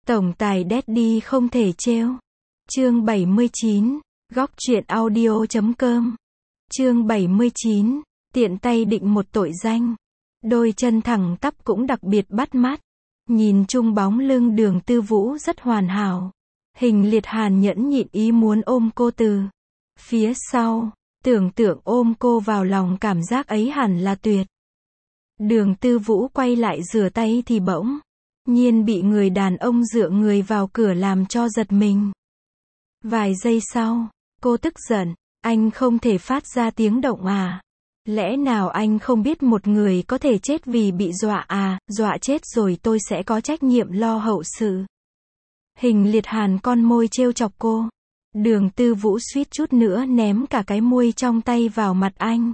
Tổng tài Daddy không thể trêu. Chương 79, góc truyện audio.com. Chương 79, tiện tay định một tội danh. Đôi chân thẳng tắp cũng đặc biệt bắt mắt. Nhìn chung bóng lưng Đường Tư Vũ rất hoàn hảo. Hình Liệt Hàn nhẫn nhịn ý muốn ôm cô từ phía sau, tưởng tượng ôm cô vào lòng, cảm giác ấy hẳn là tuyệt. Đường Tư Vũ quay lại rửa tay thì bỗng nhiên bị người đàn ông dựa người vào cửa làm cho giật mình. Vài giây sau, cô tức giận, anh không thể phát ra tiếng động à? Lẽ nào anh không biết một người có thể chết vì bị dọa à? Dọa chết rồi tôi sẽ có trách nhiệm lo hậu sự. Hình Liệt Hàn con môi trêu chọc cô. Đường Tư Vũ suýt chút nữa ném cả cái muôi trong tay vào mặt anh.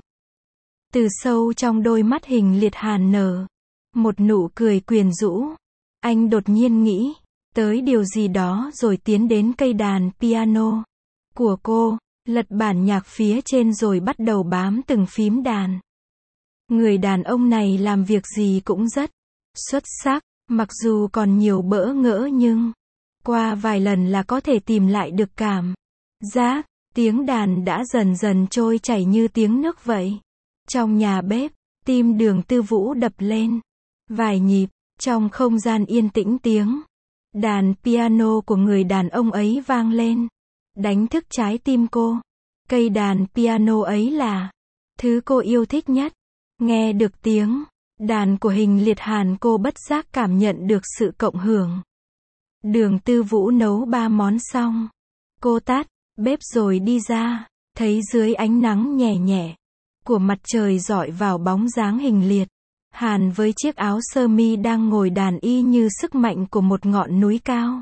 Từ sâu trong đôi mắt Hình Liệt Hàn nở một nụ cười quyến rũ. Anh đột nhiên nghĩ tới điều gì đó rồi tiến đến cây đàn piano của cô, lật bản nhạc phía trên rồi bắt đầu bám từng phím đàn. Người đàn ông này làm việc gì cũng rất xuất sắc, mặc dù còn nhiều bỡ ngỡ nhưng qua vài lần là có thể tìm lại được cảm giác. Tiếng đàn đã dần dần trôi chảy như tiếng nước vậy. Trong nhà bếp, tim Đường Tư Vũ đập lên vài nhịp. Trong không gian yên tĩnh, tiếng đàn piano của người đàn ông ấy vang lên, đánh thức trái tim cô. Cây đàn piano ấy là thứ cô yêu thích nhất. Nghe được tiếng đàn của Hình Liệt Hàn, cô bất giác cảm nhận được sự cộng hưởng. Đường Tư Vũ nấu 3 món xong, cô tắt bếp rồi đi ra, thấy dưới ánh nắng nhẹ nhẹ của mặt trời rọi vào bóng dáng Hình Liệt Hàn với chiếc áo sơ mi đang ngồi đàn y như sức mạnh của một ngọn núi cao.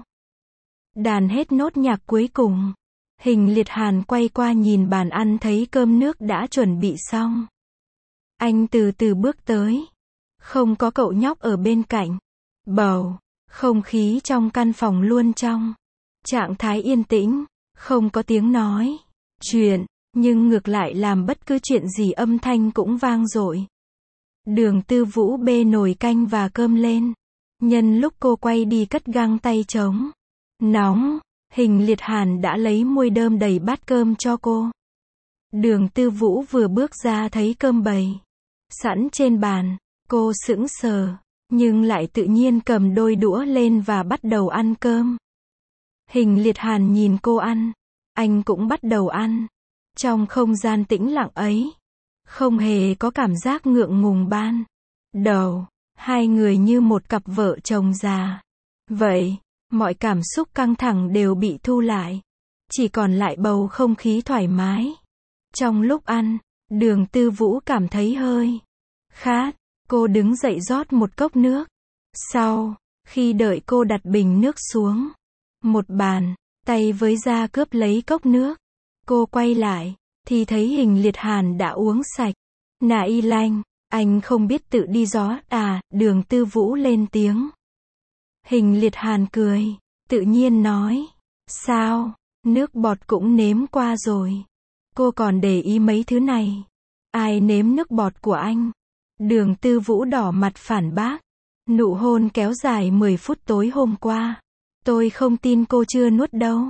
Đàn hết nốt nhạc cuối cùng, Hình Liệt Hàn quay qua nhìn bàn ăn thấy cơm nước đã chuẩn bị xong. Anh từ từ bước tới. Không có cậu nhóc ở bên cạnh. Bầu không khí trong căn phòng luôn trong trạng thái yên tĩnh, không có tiếng nói chuyện, nhưng ngược lại làm bất cứ chuyện gì âm thanh cũng vang dội. Đường Tư Vũ bê nồi canh và cơm lên. Nhân lúc cô quay đi cất găng tay trống nóng, Hình Liệt Hàn đã lấy muôi đơm đầy bát cơm cho cô. Đường Tư Vũ vừa bước ra thấy cơm bày sẵn trên bàn, cô sững sờ, nhưng lại tự nhiên cầm đôi đũa lên và bắt đầu ăn cơm. Hình Liệt Hàn nhìn cô ăn, anh cũng bắt đầu ăn. Trong không gian tĩnh lặng ấy, không hề có cảm giác ngượng ngùng ban đầu. Hai người như một cặp vợ chồng già vậy, mọi cảm xúc căng thẳng đều bị thu lại, chỉ còn lại bầu không khí thoải mái. Trong lúc ăn, Đường Tư Vũ cảm thấy hơi khát, cô đứng dậy rót một cốc nước. Sau khi đợi cô đặt bình nước xuống một bàn, tay với da cướp lấy cốc nước. Cô quay lại thì thấy Hình Liệt Hàn đã uống sạch. Nà y lanh, anh không biết tự đi gió à? Đường Tư Vũ lên tiếng. Hình Liệt Hàn cười, tự nhiên nói, sao, nước bọt cũng nếm qua rồi. Cô còn để ý mấy thứ này. Ai nếm nước bọt của anh? Đường Tư Vũ đỏ mặt phản bác. Nụ hôn kéo dài 10 phút tối hôm qua. Tôi không tin cô chưa nuốt đâu.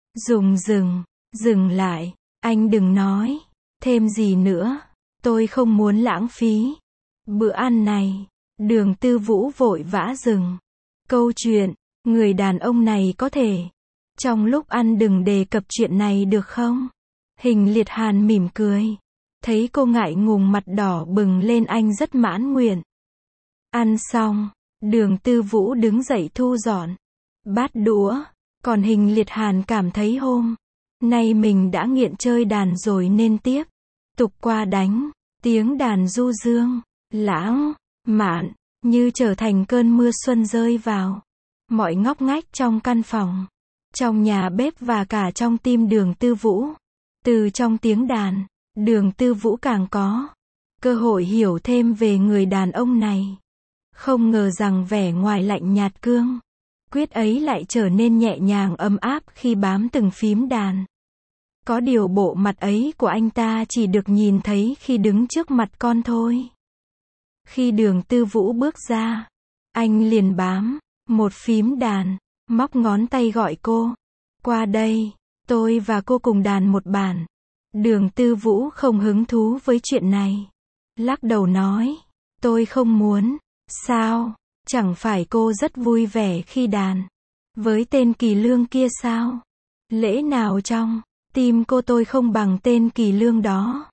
Dừng lại. Anh đừng nói thêm gì nữa. Tôi không muốn lãng phí bữa ăn này. Đường Tư Vũ vội vã dừng câu chuyện. Người đàn ông này có thể trong lúc ăn đừng đề cập chuyện này được không? Hình Liệt Hàn mỉm cười. Thấy cô ngại ngùng mặt đỏ bừng lên, anh rất mãn nguyện. Ăn xong, Đường Tư Vũ đứng dậy thu dọn bát đũa. Còn Hình Liệt Hàn cảm thấy hôm nay mình đã nghiện chơi đàn rồi nên tiếp tục qua đánh. Tiếng đàn du dương, lãng mạn, như trở thành cơn mưa xuân rơi vào mọi ngóc ngách trong căn phòng, trong nhà bếp và cả trong tim Đường Tư Vũ. Từ trong tiếng đàn, Đường Tư Vũ càng có cơ hội hiểu thêm về người đàn ông này. Không ngờ rằng vẻ ngoài lạnh nhạt cương quyết ấy lại trở nên nhẹ nhàng ấm áp khi bám từng phím đàn. Có điều bộ mặt ấy của anh ta chỉ được nhìn thấy khi đứng trước mặt con thôi. Khi Đường Tư Vũ bước ra, anh liền bám một phím đàn. móc ngón tay gọi cô. Qua đây, tôi và cô cùng đàn một bản. Đường Tư Vũ không hứng thú với chuyện này. Lắc đầu nói, tôi không muốn. Sao? Chẳng phải cô rất vui vẻ khi đàn với tên Kỳ Lương kia sao? Lẽ nào trong tim cô tôi không bằng tên Kỳ Lương đó?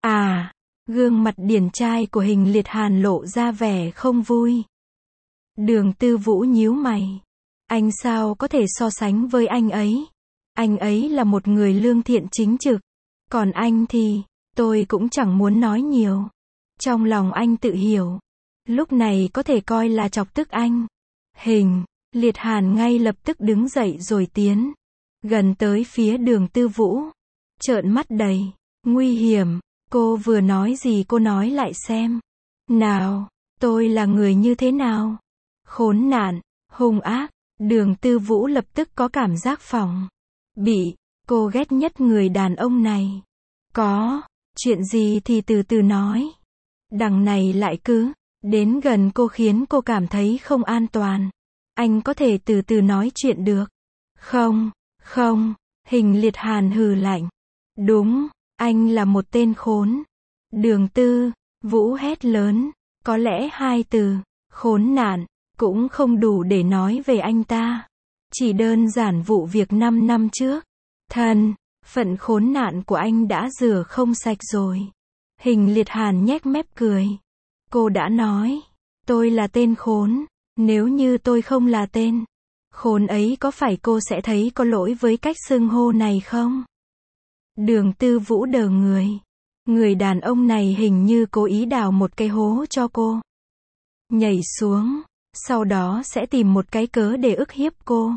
À, gương mặt điển trai của Hình Liệt Hàn lộ ra vẻ không vui. Đường Tư Vũ nhíu mày. Anh sao có thể so sánh với anh ấy? Anh ấy là một người lương thiện chính trực. Còn anh thì, tôi cũng chẳng muốn nói nhiều. Trong lòng anh tự hiểu. Lúc này có thể coi là chọc tức anh. Hình Liệt Hàn ngay lập tức đứng dậy rồi tiến gần tới phía Đường Tư Vũ. Trợn mắt đầy nguy hiểm. Cô vừa nói gì cô nói lại xem. Nào, tôi là người như thế nào? Khốn nạn, hung ác. Đường Tư Vũ lập tức có cảm giác phòng bị. Cô ghét nhất người đàn ông này. Có chuyện gì thì từ từ nói. Đằng này lại cứ đến gần cô khiến cô cảm thấy không an toàn. Anh có thể từ từ nói chuyện được. Không, không. Hình Liệt Hàn hừ lạnh. Đúng, anh là một tên khốn. Đường Tư Vũ hét lớn. Có lẽ hai từ khốn nạn cũng không đủ để nói về anh ta. Chỉ đơn giản vụ việc 5 năm trước. Thân phận khốn nạn của anh đã rửa không sạch rồi. Hình Liệt Hàn nhếch mép cười. Cô đã nói, tôi là tên khốn. Nếu như tôi không là tên khốn ấy có phải cô sẽ thấy có lỗi với cách xưng hô này không? Đường Tư Vũ đờ người. Người đàn ông này hình như cố ý đào một cái hố cho cô. Nhảy xuống. Sau đó sẽ tìm một cái cớ để ức hiếp cô.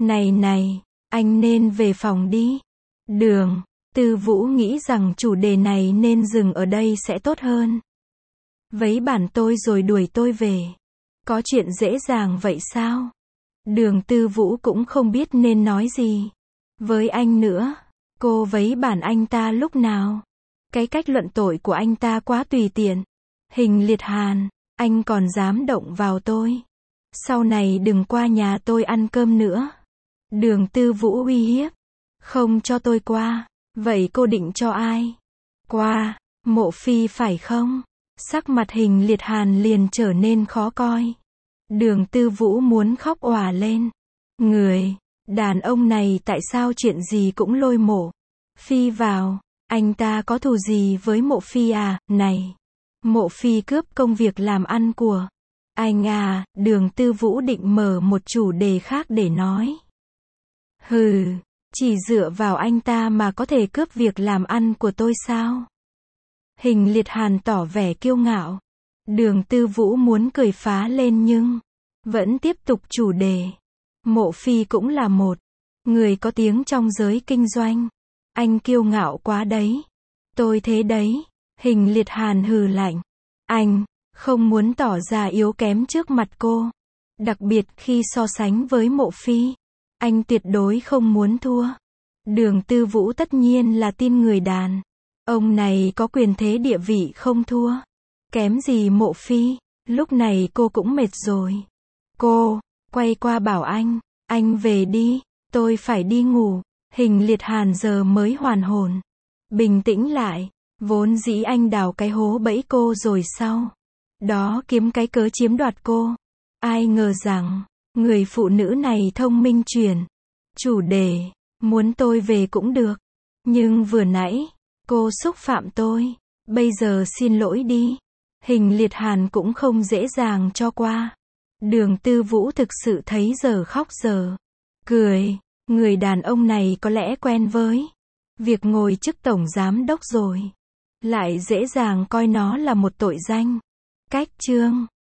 Này, anh nên về phòng đi. Đường Tư Vũ nghĩ rằng chủ đề này nên dừng ở đây sẽ tốt hơn. Vấy bản tôi rồi đuổi tôi về. Có chuyện dễ dàng vậy sao? Đường Tư Vũ cũng không biết nên nói gì với anh nữa. Cô vấy bản anh ta lúc nào? Cái cách luận tội của anh ta quá tùy tiện. Hình Liệt Hàn, anh còn dám động vào tôi. Sau này đừng qua nhà tôi ăn cơm nữa. Đường Tư Vũ uy hiếp. Không cho tôi qua. Vậy cô định cho ai qua? Mộ Phi phải không? Sắc mặt Hình Liệt Hàn liền trở nên khó coi. Đường Tư Vũ muốn khóc òa lên. Người đàn ông này tại sao chuyện gì cũng lôi Mộ Phi vào? Anh ta có thù gì với Mộ Phi à? Này, Mộ Phi cướp công việc làm ăn của anh à? Đường Tư Vũ định mở một chủ đề khác để nói. Hừ, chỉ dựa vào anh ta mà có thể cướp việc làm ăn của tôi sao? Hình Liệt Hàn tỏ vẻ kiêu ngạo. Đường Tư Vũ muốn cười phá lên nhưng vẫn tiếp tục chủ đề. Mộ Phi cũng là một người có tiếng trong giới kinh doanh. Anh kiêu ngạo quá đấy. Tôi thế đấy. Hình Liệt Hàn hừ lạnh. Anh không muốn tỏ ra yếu kém trước mặt cô. Đặc biệt khi so sánh với Mộ Phi. Anh tuyệt đối không muốn thua. Đường Tư Vũ tất nhiên là tin người đàn ông này có quyền thế địa vị không thua kém gì Mộ Phi. Lúc này cô cũng mệt rồi. Cô quay qua bảo anh về đi, tôi phải đi ngủ. Hình Liệt Hàn giờ mới hoàn hồn, bình tĩnh lại. Vốn dĩ anh đào cái hố bẫy cô rồi sau đó kiếm cái cớ chiếm đoạt cô. Ai ngờ rằng người phụ nữ này thông minh chuyển chủ đề. Muốn tôi về cũng được. Nhưng vừa nãy cô xúc phạm tôi. Bây giờ xin lỗi đi. Hình Liệt Hàn cũng không dễ dàng cho qua. Đường Tư Vũ thực sự thấy giờ khóc giờ cười. Người đàn ông này có lẽ quen với việc ngồi chức tổng giám đốc rồi. Lại dễ dàng coi nó là một tội danh. Cách chương